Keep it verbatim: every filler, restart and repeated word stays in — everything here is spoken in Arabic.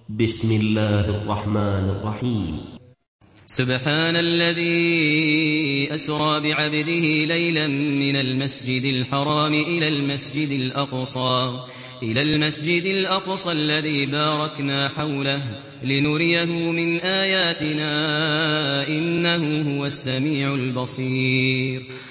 بسم الله الرحمن الرحيم. سبحان الذي أسرى بعبده ليلا من المسجد الحرام إلى المسجد الأقصى إلى المسجد الأقصى الذي باركنا حوله لنريه من آياتنا إنه هو السميع البصير.